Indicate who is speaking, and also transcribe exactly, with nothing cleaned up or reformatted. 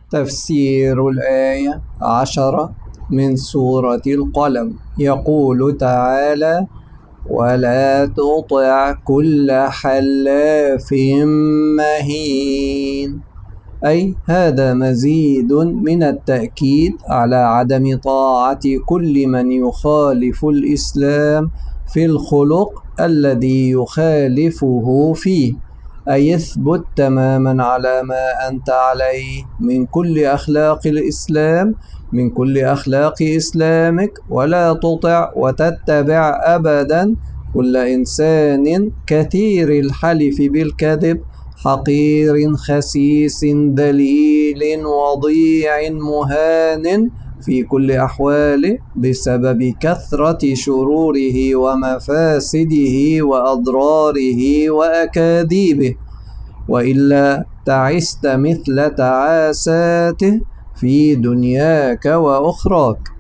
Speaker 1: تفسير الآية عشرة من سورة القلم. يقول تعالى: ولا تطع كل حلاف مهين، أي هذا مزيد من التأكيد على عدم طاعة كل من يخالف الإسلام في الخلق الذي يخالفه فيه، أي اثبت تماما على ما أنت عليه من كل أخلاق الإسلام من كل أخلاق إسلامك، ولا تطع وتتبع أبدا كل إنسان كثير الحلف بالكذب، حقير خسيس دليل وضيع مهان في كل أحواله بسبب كثرة شروره ومفاسده وأضراره وأكاذيبه، وإلا تعست مثل تعاساته في دنياك وأخراك.